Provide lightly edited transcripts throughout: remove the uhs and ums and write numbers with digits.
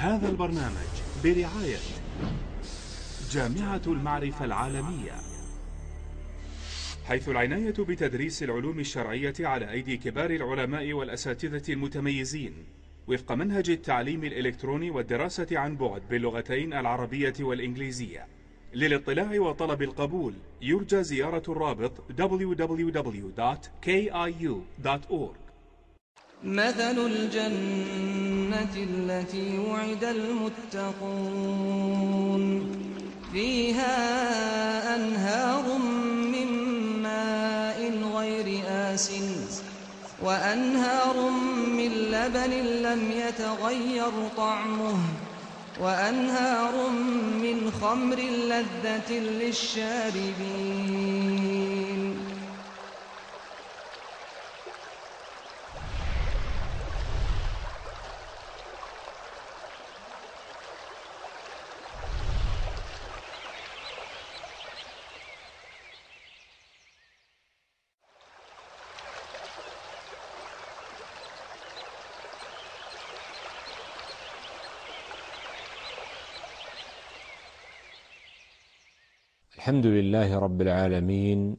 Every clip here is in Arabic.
هذا البرنامج برعاية جامعة المعرفة العالمية، حيث العناية بتدريس العلوم الشرعية على أيدي كبار العلماء والأساتذة المتميزين وفق منهج التعليم الإلكتروني والدراسة عن بعد باللغتين العربية والإنجليزية. للاطلاع وطلب القبول يرجى زيارة الرابط www.kiu.org. مثل الجنة التي وعد المتقون فيها أنهار من ماء غير آسن وأنهار من لبن لم يتغير طعمه وأنهار من خمر لذة للشاربين. الحمد لله رب العالمين،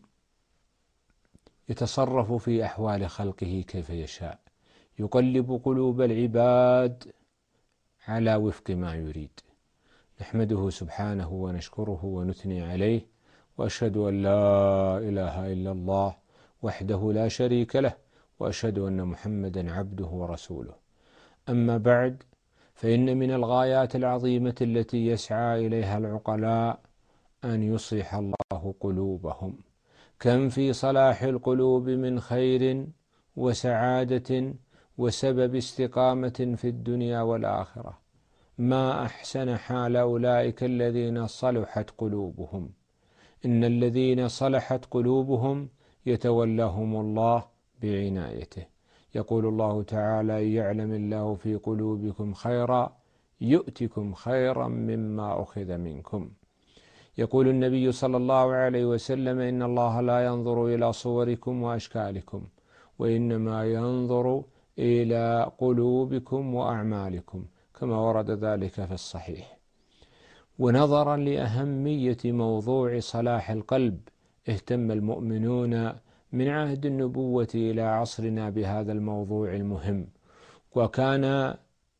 يتصرف في أحوال خلقه كيف يشاء، يقلب قلوب العباد على وفق ما يريد. نحمده سبحانه ونشكره ونثني عليه، وأشهد أن لا إله إلا الله وحده لا شريك له، وأشهد أن محمدا عبده ورسوله. أما بعد، فإن من الغايات العظيمة التي يسعى إليها العقلاء أن يصلح الله قلوبهم. كم في صلاح القلوب من خير وسعادة وسبب استقامة في الدنيا والآخرة. ما أحسن حال أولئك الذين صلحت قلوبهم. إن الذين صلحت قلوبهم يتولاهم الله بعنايته. يقول الله تعالى: إن يعلم الله في قلوبكم خيرا يؤتكم خيرا مما أخذ منكم. يقول النبي صلى الله عليه وسلم: إن الله لا ينظر إلى صوركم وأشكالكم، وإنما ينظر إلى قلوبكم وأعمالكم، كما ورد ذلك في الصحيح. ونظرا لأهمية موضوع صلاح القلب، اهتم المؤمنون من عهد النبوة إلى عصرنا بهذا الموضوع المهم، وكان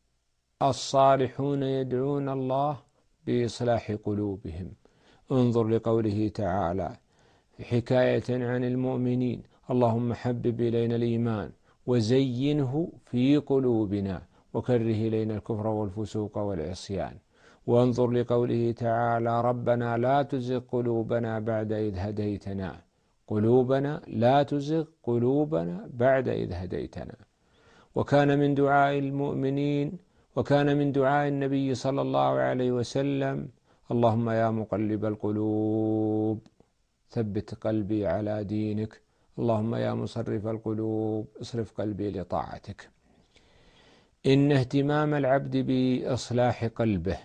الصالحون يدعون الله بإصلاح قلوبهم. انظر لقوله تعالى حكاية عن المؤمنين: اللهم حبب إلينا الإيمان وزينه في قلوبنا وكره إلينا الكفر والفسوق والعصيان. وانظر لقوله تعالى: ربنا لا تزغ قلوبنا بعد إذ هديتنا. قلوبنا لا تزغ قلوبنا بعد إذ هديتنا. وكان من دعاء المؤمنين وكان من دعاء النبي صلى الله عليه وسلم: اللهم يا مقلب القلوب ثبت قلبي على دينك، اللهم يا مصرف القلوب اصرف قلبي لطاعتك. إن اهتمام العبد بإصلاح قلبه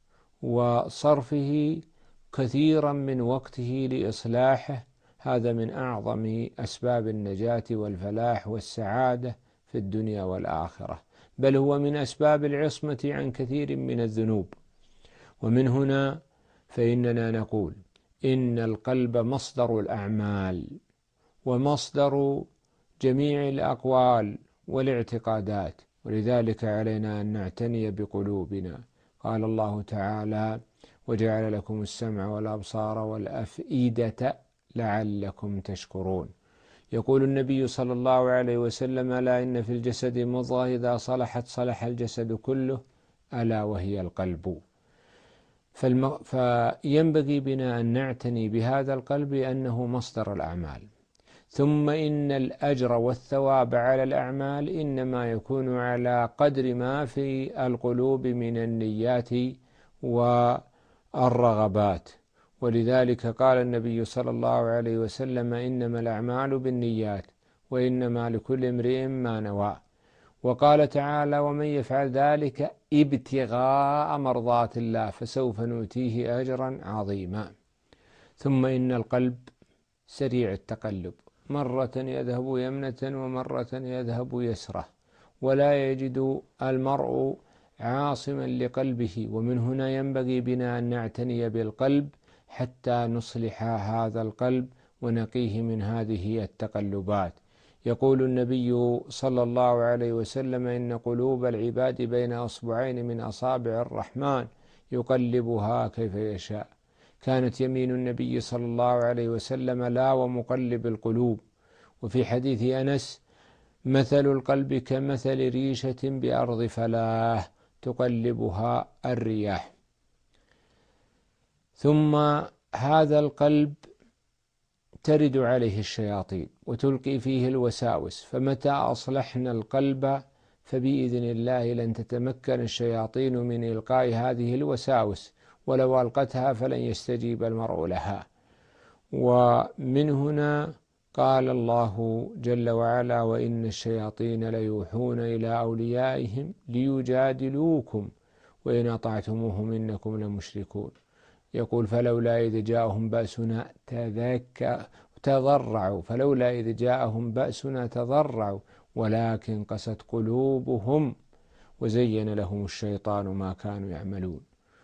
وصرفه كثيرا من وقته لإصلاحه، هذا من أعظم أسباب النجاة والفلاح والسعادة في الدنيا والآخرة، بل هو من أسباب العصمة عن كثير من الذنوب. ومن هنا فإننا نقول إن القلب مصدر الأعمال ومصدر جميع الأقوال والاعتقادات، ولذلك علينا أن نعتني بقلوبنا. قال الله تعالى: وجعل لكم السمع والأبصار والأفئدة لعلكم تشكرون. يقول النبي صلى الله عليه وسلم: ألا إن في الجسد مضغة إذا صلحت صلح الجسد كله، ألا وهي القلب. فينبغي بنا أن نعتني بهذا القلب أنه مصدر الأعمال. ثم إن الأجر والثواب على الأعمال إنما يكون على قدر ما في القلوب من النيات والرغبات. ولذلك قال النبي صلى الله عليه وسلم: إنما الأعمال بالنيات وإنما لكل امرئ ما نوى. وقال تعالى: ومن يفعل ذلك ابتغاء مرضات الله فسوف نؤتيه أجرا عظيما. ثم إن القلب سريع التقلب، مرة يذهب يمنة ومرة يذهب يسرة، ولا يجد المرء عاصما لقلبه. ومن هنا ينبغي بنا أن نعتني بالقلب حتى نصلح هذا القلب ونقيه من هذه التقلبات. يقول النبي صلى الله عليه وسلم: إن قلوب العباد بين أصبعين من أصابع الرحمن يقلبها كيف يشاء. كانت يمين النبي صلى الله عليه وسلم لا ومقلب القلوب. وفي حديث أنس: مثل القلب كمثل ريشة بأرض فلاة تقلبها الرياح. ثم هذا القلب ترد عليه الشياطين وتلقي فيه الوساوس، فمتى أصلحنا القلب فبإذن الله لن تتمكن الشياطين من إلقاء هذه الوساوس، ولو ألقتها فلن يستجيب المرء لها. ومن هنا قال الله جل وعلا: وإن الشياطين ليوحون إلى أوليائهم ليجادلوكم وإن أطعتموهم إنكم لمشركون. يقول: فلولا إذ جاءهم بأسنا تضرعوا ولكن قست قلوبهم وزين لهم الشيطان ما كانوا يعملون.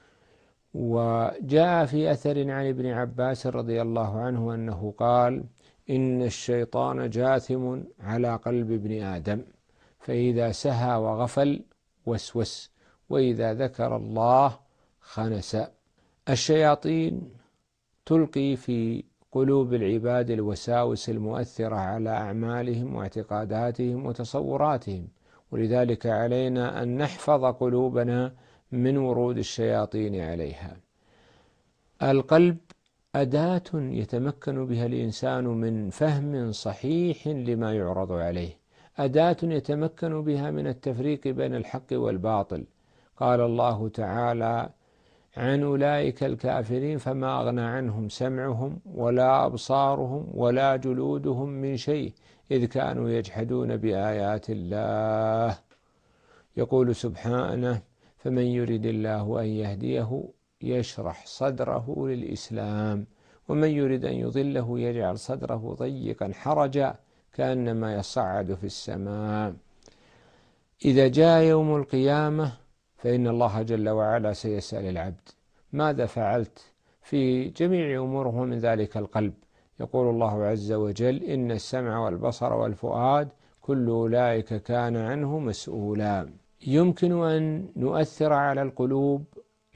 وجاء في أثر عن ابن عباس رضي الله عنه أنه قال: إن الشيطان جاثم على قلب ابن آدم، فإذا سهى وغفل وسوس، وإذا ذكر الله خنس. الشياطين تلقي في قلوب العباد الوساوس المؤثرة على أعمالهم واعتقاداتهم وتصوراتهم، ولذلك علينا أن نحفظ قلوبنا من ورود الشياطين عليها. القلب أداة يتمكن بها الإنسان من فهم صحيح لما يعرض عليه، أداة يتمكن بها من التفريق بين الحق والباطل. قال الله تعالى عن أولئك الكافرين: فما أغنى عنهم سمعهم ولا أبصارهم ولا جلودهم من شيء إذ كانوا يجحدون بآيات الله. يقول سبحانه: فمن يرد الله أن يهديه يشرح صدره للإسلام ومن يرد أن يضله يجعل صدره ضيقا حرجا كأنما يصعد في السماء. إذا جاء يوم القيامة فإن الله جل وعلا سيسأل العبد: ماذا فعلت في جميع أموره من ذلك القلب؟ يقول الله عز وجل: إن السمع والبصر والفؤاد كل أولئك كان عنه مسؤولا. يمكن أن نؤثر على القلوب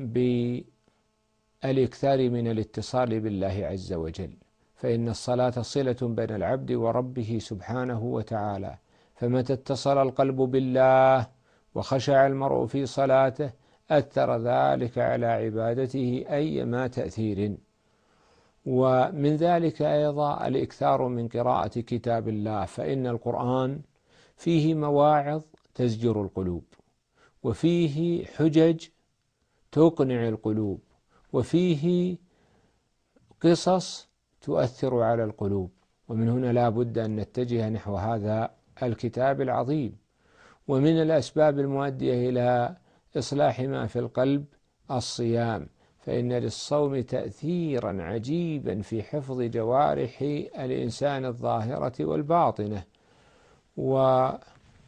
بالإكثار من الاتصال بالله عز وجل، فإن الصلاة صلة بين العبد وربه سبحانه وتعالى، فمتى اتصل القلب بالله وخشع المرء في صلاته أثر ذلك على عبادته أيما تأثير. ومن ذلك أيضا الإكثار من قراءة كتاب الله، فإن القرآن فيه مواعظ تزجر القلوب، وفيه حجج تقنع القلوب، وفيه قصص تؤثر على القلوب. ومن هنا لا بد أن نتجه نحو هذا الكتاب العظيم. ومن الأسباب المؤدية إلى إصلاح ما في القلب الصيام، فإن للصوم تأثيرا عجيبا في حفظ جوارح الإنسان الظاهرة والباطنة. وهناك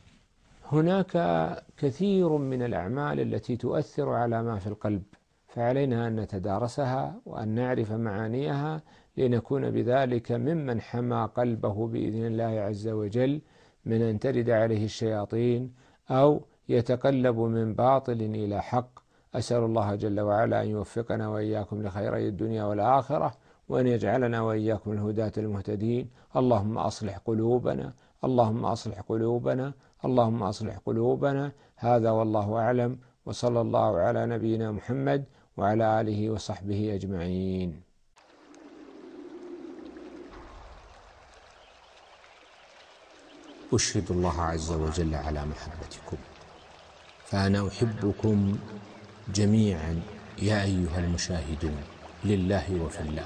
كثير من الأعمال التي تؤثر على ما في القلب، فعلينا أن نتدارسها وأن نعرف معانيها لنكون بذلك ممن حمى قلبه بإذن الله عز وجل من أن ترد عليه الشياطين أو يتقلب من باطل إلى حق. أسأل الله جل وعلا أن يوفقنا وإياكم لخيري الدنيا والآخرة، وأن يجعلنا وإياكم الهداة المهتدين. اللهم أصلح قلوبنا، اللهم أصلح قلوبنا، اللهم أصلح قلوبنا. هذا والله أعلم، وصلى الله على نبينا محمد وعلى آله وصحبه أجمعين. أشهد الله عز وجل على محبتكم، فأنا أحبكم جميعا يا أيها المشاهدون لله وفي الله،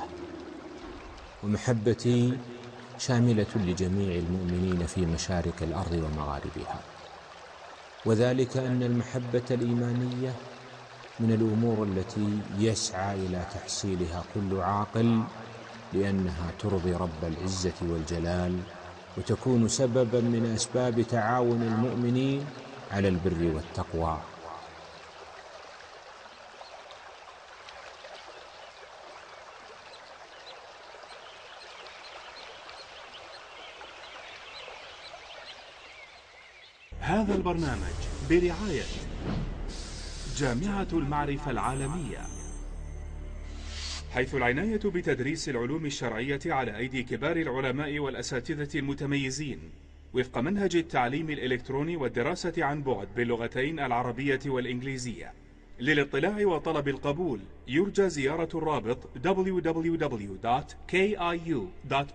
ومحبتي شاملة لجميع المؤمنين في مشارق الأرض ومغاربها، وذلك أن المحبة الإيمانية من الأمور التي يسعى إلى تحصيلها كل عاقل، لأنها ترضي رب العزة والجلال، وتكون سببا من أسباب تعاون المؤمنين على البر والتقوى. هذا البرنامج برعاية جامعة المعرفة العالمية، حيث العناية بتدريس العلوم الشرعية على أيدي كبار العلماء والأساتذة المتميزين وفق منهج التعليم الإلكتروني والدراسة عن بعد باللغتين العربية والإنجليزية. للاطلاع وطلب القبول يرجى زيارة الرابط www.kiu.org.